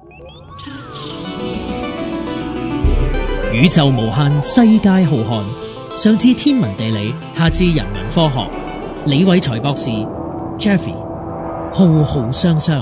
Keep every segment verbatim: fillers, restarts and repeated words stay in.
宇宙無限，世界浩瀚，上至天文地理，下至人文科學，李偉才博士 Jeffrey 浩浩湯湯。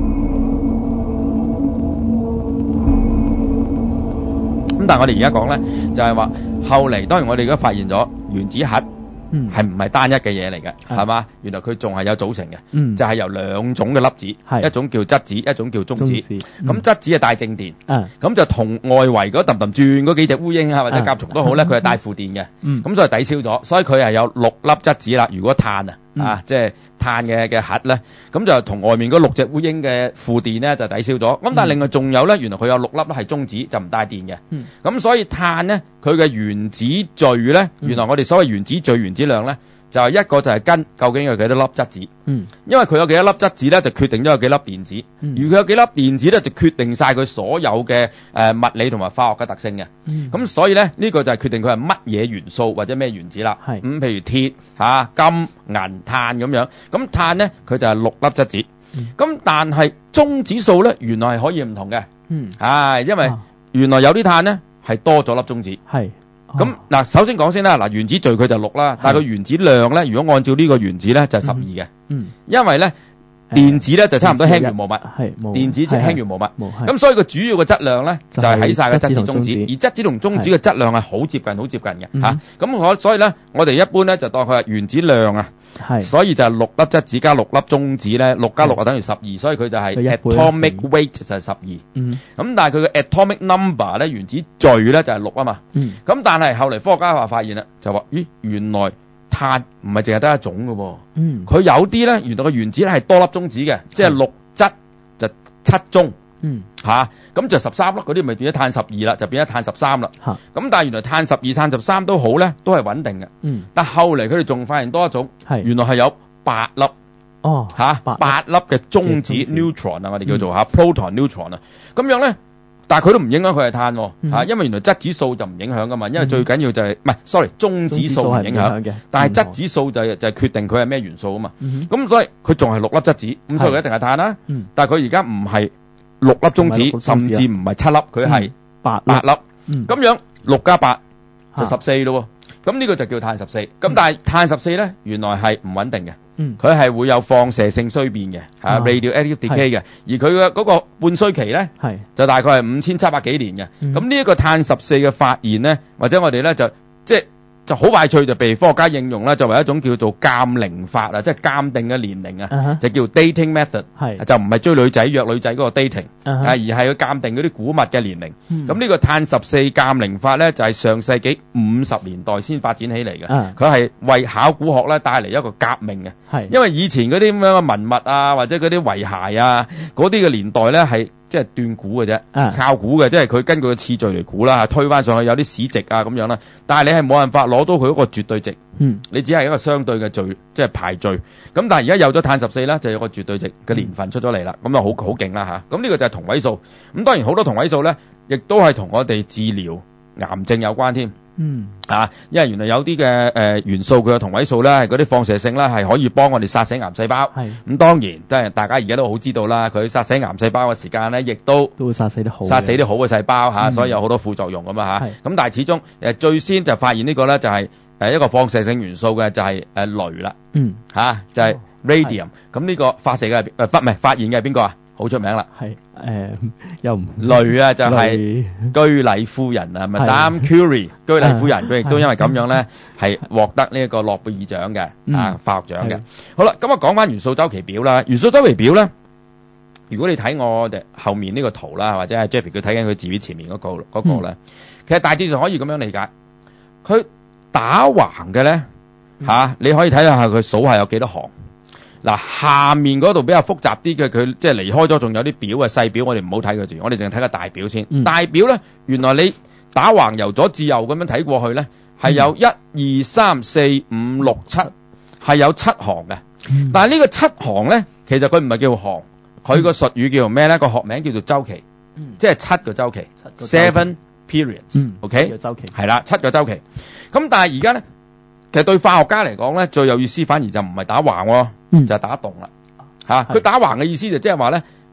咁但係我哋而家講咧，就係話後嚟，當然我哋而家發現咗原子核係唔係單一嘅嘢嚟嘅，係嘛？原來佢仲係有組成嘅， 嗯就係由兩種嘅粒子，一種叫質子，一種叫中子。咁質子係帶正電，咁就同外圍嗰揼揼轉嗰幾隻烏蠅啊或者甲蟲都好咧，佢係帶負電嘅，咁所以抵消咗，所以佢係有六粒質子啦。如果碳啊，啊即係碳嘅嘅核咧，咁就同外面嗰六隻烏蠅嘅負電咧就抵消咗。咁但係另外仲有咧，原來佢有六粒咧係中子，就唔帶電嘅。咁所以碳咧，佢嘅原子序咧，原來我哋所謂原子序原子量咧，就係一個就係跟究竟有幾多粒質子。嗯，因為佢有幾多粒質子咧，就決定咗有幾粒電子。嗯，而佢有幾粒電子咧，就決定晒佢所有嘅誒、呃、物理同埋化學嘅特性嘅。嗯，咁所以咧呢、呢個就係決定佢係乜嘢元素或者咩原子啦。係咁、嗯，譬如鐵、吓、啊、金、銀、碳咁樣。咁碳咧佢就係六粒質子。咁、嗯、但係中子數咧，原來係可以唔同嘅。嗯，係因為原來有啲碳咧係多咗粒中子。係。咁嗱，首先講先啦，嗱原子序佢就六啦，但係個原子量咧，如果按照呢個原子咧就係十二嘅，嗯，因為咧電子咧就差唔多輕如無物，係電子就輕如無物，咁所以個主要嘅質量咧就係喺晒個質子中子，而質子同中子嘅質量係好接近，好接近嘅吓，咁我所以咧我哋一般咧就當佢係原子量啊，係，所以就係六粒質子加六粒中子咧，六加六就等於十二，所以佢就係 atomic weight 就係十二，嗯，咁但係佢嘅 atomic number 咧原子序咧就係六啊嘛，嗯，咁但係後嚟科學家話發現啦，就話咦原來碳唔係淨係得一種嘅喎，嗯，佢有啲咧原來個原子咧係多粒中子嘅，即係六質就七中，嗯，吓咁就十三咯，嗰啲咪變咗碳十二啦，就變咗碳十三啦，吓咁但係原來碳十二、碳十三都好咧，都係穩定嘅，嗯，但後嚟佢哋仲發現多一種，係原來係有八粒，哦，吓八粒嘅中子 neutron 啊，我哋叫做吓 proton neutron 啊，咁樣咧。但係佢都唔影響佢係碳喎，嚇，因為原來質子數就唔影響噶嘛，因為最緊要就係唔係，sorry，中子數唔影響嘅，但係質子數就係就係決定佢係咩元素啊嘛。咁所以佢仲係六粒質子，咁所以佢一定係碳啦。但係佢而家唔係六粒中子，甚至唔係七粒，佢係八八粒。咁樣六加八就十四咯喎。咁呢個就叫碳十四。咁但係碳十四咧，原來係唔穩定嘅。佢係會有放射性衰變嘅，嚇 radioactive decay 嘅，而佢嘅嗰個半衰期咧，就大概係五千七百幾年嘅。咁呢一個碳十四嘅發現咧，或者我哋咧就即係就好快脆就被科學家應用啦，作為一種叫做鑑齡法啊，即係鑑定嘅年齡啊，就叫 dating method，就唔係追女仔約女仔嗰個 dating，啊而係去鑑定嗰啲古物嘅年齡。咁呢個碳十四鑑齡法咧，就係上世紀五十年代先發展起嚟嘅，佢係為考古學咧帶嚟一個革命嘅。係，因為以前嗰啲咁樣嘅文物啊，或者嗰啲遺骸啊，嗰啲嘅年代咧係即係斷估嘅啫，靠估嘅，即係佢根據個次序嚟估啦，推返上去有啲史籍啊咁樣啦。但係你係冇辦法攞到佢嗰個絕對值，嗯，你只係一個相對嘅序，即係排序。咁但係而家有咗碳十四咧，就有個絕對值嘅年份出咗嚟啦，咁啊好好勁啦吓。咁呢個就係同位數。咁當然好多同位數咧，亦都係同我哋治療癌症有關添。嗯，啊，因為原來有啲嘅誒元素佢嘅同位素咧，係嗰啲放射性咧，係可以幫我哋殺死癌細胞。係，咁當然，即係大家而家都好知道啦，佢殺死癌細胞嘅時間咧，亦都都會殺死啲好殺死啲好嘅細胞吓，所以有好多副作用咁啊吓。咁但係始終誒最先就發現呢個咧就係誒一個放射性元素嘅就係誒鐳啦。嗯，吓就係 radium。咁呢個發射嘅誒發唔係發現嘅係邊個啊？好出名啦，係誒又唔鐳啊，就係居里夫人啊，Madame Curie，居里夫人佢亦都因為咁樣咧，係獲得呢一個諾貝爾獎嘅啊化學獎嘅。好啦，咁我講翻元素周期表啦。元素周期表咧，如果你睇我哋後面呢個圖啦，或者係 Jeffrey 佢睇緊佢字面前面嗰個嗰個咧，其實大致上可以咁樣理解，佢打橫嘅咧嚇，你可以睇下佢數下有幾多行。嗱，下面嗰度比較複雜啲嘅，佢即係離開咗，仲有啲表嘅細表，我哋唔好睇佢住，我哋淨係睇個大表先。嗯、大表咧，原來你打橫由左至右咁樣睇過去咧，係有一二三四五六七，係有七行嘅。嗯、但係呢個七行咧，其實佢唔係叫行，佢個術語叫做咩咧？個學名叫做周期，嗯、即係七個周期 ，seven periods，OK，係啦，七個周期。咁但係而家咧，其實對化學家嚟講咧，最有意思反而就唔係打橫喎。嗯、就係打戙啦，吓、啊、佢打橫嘅意思就即係話咧，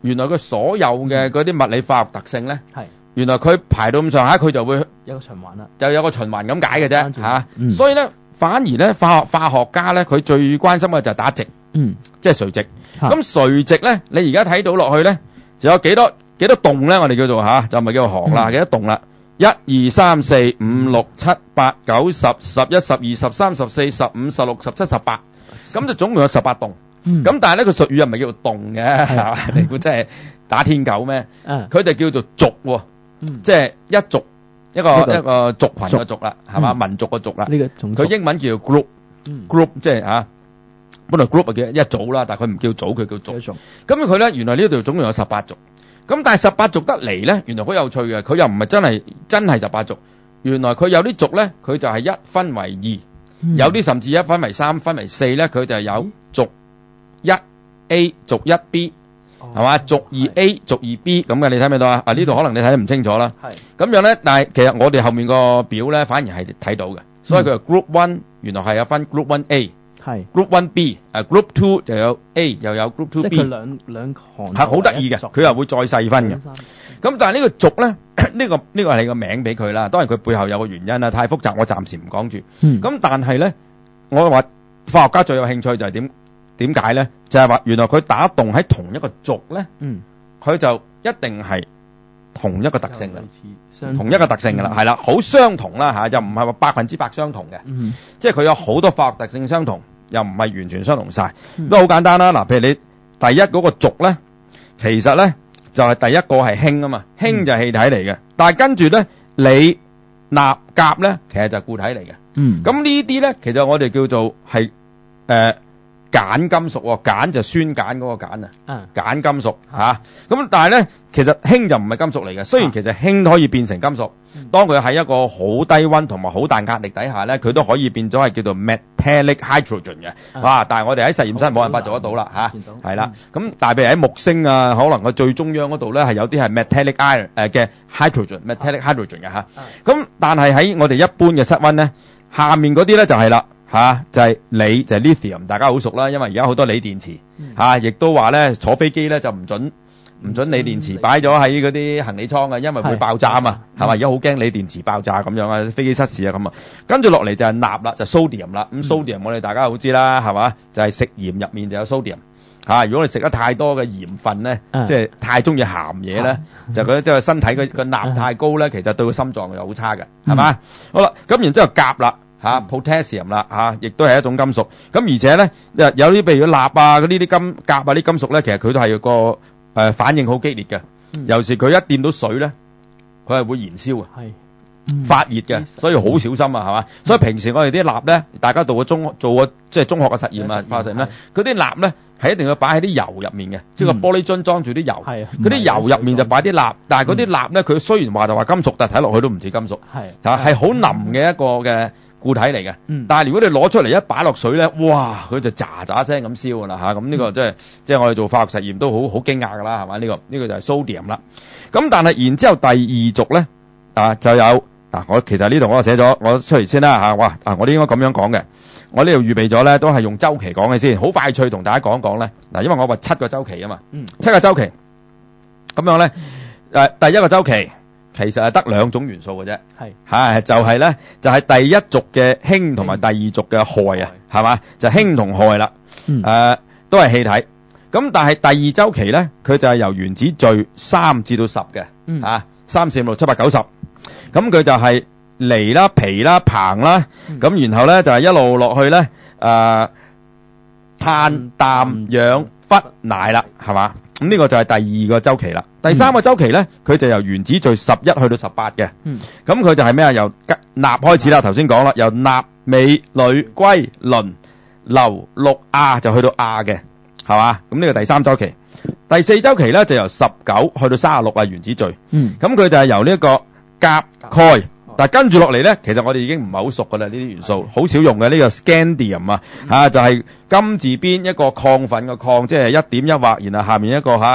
原來佢所有嘅嗰啲物理化學特性咧， 係原來佢排到咁上下，佢就會有個循環啦， 就有個循環咁解嘅啫嚇。 嗯、 所以咧，反而咧化學化學家咧，佢最關心嘅就係打直， 嗯， 即係垂直。咁垂直咧，你而家睇到落去咧，就有幾多幾多棟咧？我哋叫做嚇，就唔係叫做行啦，幾多棟啦？一二三四五六七八九十十一十二十三十四十五十六十七十八，咁就總共有十八棟。咁但係咧，個術語又唔係叫做棟嘅，你估真係打天狗咩？佢就叫做族喎，即係一族一個一個族群嘅族啦，係嘛？民族嘅族啦。 呢個佢英文叫做 group，group 即係嚇。本來 group 係叫一組啦，但係佢唔叫組，佢叫族。咁佢咧，原來呢度總共有十八族。咁但係十八族得嚟咧，原來好有趣嘅。佢又唔係真係真係十八族。原來佢有啲族咧，佢就係一分為二，嗯、有啲甚至一分為三、分為四咧，佢就有族一 A、族一 B，係嘛？族二 A、族二 B 咁嘅，你睇唔睇到啊？啊呢度可能你睇得唔清楚啦。係咁樣咧，但係其實我哋後面個表咧，反而係睇到嘅。所以佢係 Group One，原來係有分 Group One A。係 Group One B， 誒 Group Two 就有 A 又有 Group Two B， 即係佢兩兩行係好得意嘅，佢又會再細分嘅。咁但係呢個族咧，呢個呢個係你個名俾佢啦。當然佢背後有個原因啦，太複雜，我暫時唔講住。咁但係咧，我話化學家最有興趣就係點點解咧？就係話原來佢打洞喺同一個族咧，佢就一定係同一個特性嘅，同一個特性嘅啦，係啦，好相同啦嚇，就唔係話百分之百相同嘅，即係佢有好多化學特性相同。又唔係完全相同晒，都好簡單啦。嗱，譬如你第一嗰個族咧，其實咧就係第一個係氫啊嘛，氫就係氣體嚟嘅。但係跟住咧，鋰、鈉、鉀咧，其實就係固體嚟嘅。嗯，咁呢啲咧，其實我哋叫做係誒鹼金屬喎，鹼就酸鹼嗰個鹼啊，鹼金屬嚇。咁但係咧，其實氫就唔係金屬嚟嘅。雖然其實氫都可以變成金屬，當佢喺一個好低溫同埋好大壓力底下咧，佢都可以變咗係叫做 metallic hydrogen 嘅。哇！但係我哋喺實驗室冇辦法做得到啦嚇，係啦。咁但係譬如喺木星啊，可能個最中央嗰度咧係有啲係 metallic iron 誒嘅 hydrogen，metallic hydrogen 嘅嚇。咁但係喺我哋一般嘅室溫咧，下面嗰啲咧就係啦。吓、啊、就係、是、鋰就係、是、lithium， 大家好熟啦，因為而家好多鋰電池吓，亦、嗯啊、都話咧坐飛機咧就唔准唔准鋰電池擺咗喺嗰啲行李艙啊，因為會爆炸啊嘛，係嘛？而家好驚鋰電池爆炸咁樣啊，飛機失事啊咁啊。跟住落嚟就係鈉啦，就 sodium 啦。咁 sodium 我哋大家好知啦，係嘛？就係、是、食鹽入面就有 sodium 吓、啊。如果你食得太多嘅鹽分咧，嗯、即係太中意鹹嘢咧，嗯、就覺得即係身體嘅個鈉太高咧，其實對個心臟又好差嘅，係嘛？嗯、好啦，咁然之後鉀啦。吓 potassium 啦吓，亦都係一種金屬。咁而且咧，有啲譬如鈉啊，嗰啲啲金鉀啊啲金屬咧，其實佢都係個誒、呃、反應好激烈嘅。嗯、尤其是佢一掂到水咧，佢係會燃燒啊，嗯、發熱嘅，所以好小心啊，係嘛。嗯、所以平時我哋啲鈉咧，大家做過中做過即係中學嘅實驗啊，化學實驗咧，嗰啲鈉咧係一定要擺喺啲油入面嘅，即係個玻璃樽裝住啲油，嗰啲油入面就擺啲鈉。但係嗰啲鈉咧，佢雖然話就話金屬，但係睇落去都唔似金屬，係係好腍嘅一個嘅固體嚟嘅，嗯、但係如果你攞出嚟一擺落水咧，哇，佢就喳喳聲咁燒噶啦吓，咁呢個即係即係我哋做化學實驗都好好驚訝噶啦，係嘛？呢、這個呢、這個就係 sodium 啦。咁但係然之後第二族咧啊就有嗱、啊，我其實呢度我寫咗，我出嚟先啦吓，哇啊，我哋應該咁樣講嘅，我呢度預備咗咧都係用周期講嘅先，好快脆同大家講講咧嗱，因為我話七個周期啊嘛，嗯、七個周期咁樣咧誒、啊，第一個周期。其實係得兩種元素嘅啫，係係就係咧，就係第一族嘅氫同埋第二族嘅氦啊，係嘛？就氫同氦啦，誒都係氣體。咁但係第二周期咧，佢就係由原子序三至到十嘅，啊三四五六七八九十。咁佢就係鋰啦、鈹啦、硼啦，咁然後咧就係一路落去咧，誒碳、氮、氧、氟、氖啦，係嘛？咁呢個就係第二個周期啦。第三個周期咧，佢就由原子序十一去到十八嘅。咁佢就係咩啊？由鈉開始啦，頭先講啦，由鈉、鎂、鋁、硅、磷、硫、氯、氬就去到氬嘅，係嘛？咁呢個第三周期。第四周期咧就由十九去到三十六啊，原子序。咁佢就係由呢一個鉀、鈣。但係跟住落嚟咧，其實我哋已經唔係好熟噶啦，呢啲元素好少用嘅。呢個 scandium 啊，吓就係金字邊一個亢奮嘅亢，即係一點一畫，然後下面一個吓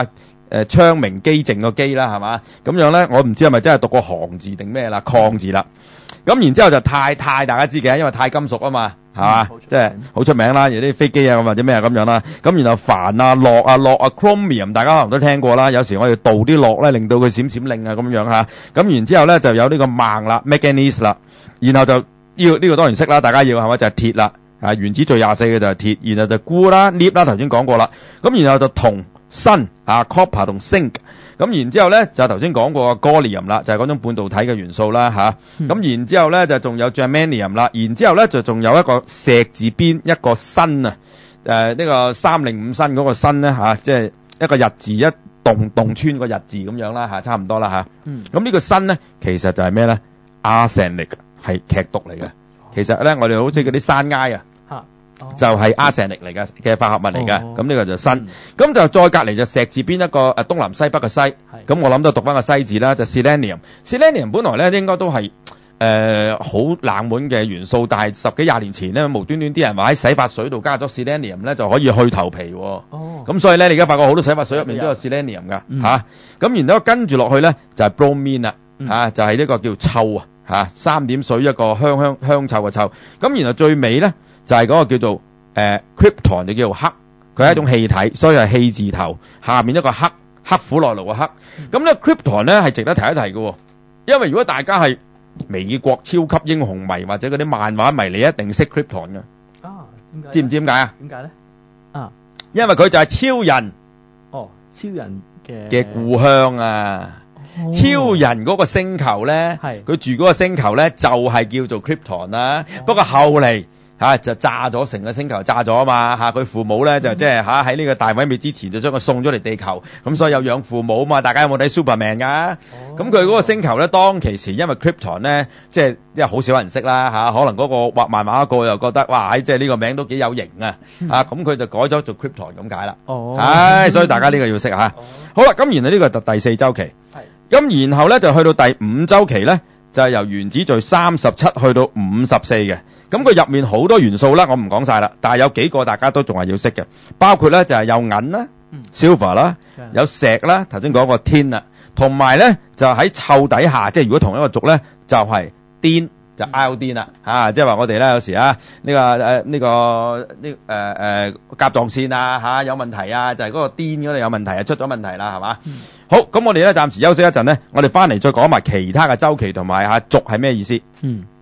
誒昌明機正個機啦，係嘛？咁樣咧，我唔知係咪真係讀個行字定咩啦，礦字啦。咁然之後就鈦鈦大家知嘅，因為鈦金屬啊嘛，係嘛？即係好出名啦，有啲飛機啊咁或者咩啊咁樣啦。咁然後鈷啊、鉻啊、鉻啊 chromium 大家可能都聽過啦。有時我哋鍍啲鉻咧，令到佢閃閃令啊咁樣嚇。咁然之後咧就有呢個錳啦 manganese 啦，然後就要呢、這個當然識啦，大家要係咪就係、是、鐵啦？啊，原子最廿四嘅就係鐵，然後就鈷啦、鎳啦，頭先講過啦。咁然後就銅、砷啊 copper 同 zinc。咁然之後咧就頭先講過嘅 gallium 啦，就係嗰種半導體嘅元素啦吓。咁、嗯、然之後咧就仲有 germanium 啦，然之後咧就仲有一個石字邊一個砷啊，誒、呃、呢、這個三零五砷嗰個砷咧吓，即係一個日字一洞洞穿個日字咁樣啦吓，差唔多啦吓。咁、嗯、呢個砷咧其實就係咩咧 ？arsenic 係劇毒嚟嘅。其實咧我哋好似嗰啲山埃啊。就係、是、arsenic 嚟嘅嘅化合物嚟嘅，咁、哦、呢個就砷，咁、嗯、就再隔離就石字邊一個誒東南西北嘅西，咁我諗都讀翻個西字啦，就 selenium。selenium 本來咧應該都係誒好冷門嘅元素，但係十幾廿年前咧無端端啲人話喺洗髮水度加咗 selenium 咧就可以去頭皮喎。哦，咁所以咧你而家發覺好多洗髮水入面都有 selenium 噶嚇，咁、嗯啊、然之後跟住落去咧就係 bromine 啦嚇，就係、是、呢個叫臭啊嚇，三點水一個香香香臭嘅臭，咁然後最尾咧。就係、是、嗰個叫做誒、呃、krypton 就叫做氦，佢係一種氣體，所以係氣字頭下面一個氦，刻苦耐勞嘅氦。咁咧 krypton 咧係值得提一提嘅，因為如果大家係美國超級英雄迷或者嗰啲漫畫迷，你一定識 krypton 嘅。啊，點解？知唔知點解啊？點解咧？啊，因為佢就係超人。哦，超人嘅嘅故鄉啊！哦、超人嗰個星球咧，係佢住嗰個星球咧就係、是、叫做 krypton 啦、哦。不過後嚟。吓、啊、就炸咗成個星球炸咗啊嘛吓，佢父母咧就即係吓喺呢個大毀滅之前就將佢送咗嚟地球，咁所以有養父母啊嘛。大家有冇睇 Superman 噶？咁佢嗰個星球咧當其時因為 Krypton 咧即係因為好少人識啦吓、啊，可能嗰個畫漫畫一個又覺得哇，即係呢個名都幾有型啊啊，咁佢就改咗做 Krypton 咁解啦。哦，唉，所以大家呢個要識吓、啊。好啦，咁然後呢個就第四周期，係咁然後咧就去到第五周期咧就係、是、由原子序三十七去到五十四嘅。咁佢入面好多元素啦，我唔講晒啦，但係有幾個大家都仲係要識嘅，包括咧就係有銀啦、嗯、silver 啦，有石啦，頭先講個 tin 啦，同埋咧就喺臭底下，即係如果同一個族咧就係碘就 iodine 啦，吓，即係話我哋咧有時啊呢、這個誒呢、呃這個呢誒誒甲狀腺啊吓、啊、有問題啊，就係、是、嗰個碘嗰度有問題啊，出咗問題啦，係嘛、嗯？好，咁我哋咧暫時休息一陣咧，我哋翻嚟再講埋其他嘅周期同埋吓族係咩意思？嗯。